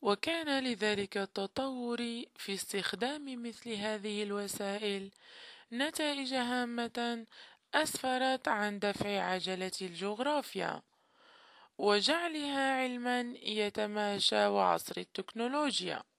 وكان لذلك التطور في استخدام مثل هذه الوسائل نتائج هامة أسفرت عن دفع عجلة الجغرافيا وجعلها علما يتماشى وعصر التكنولوجيا.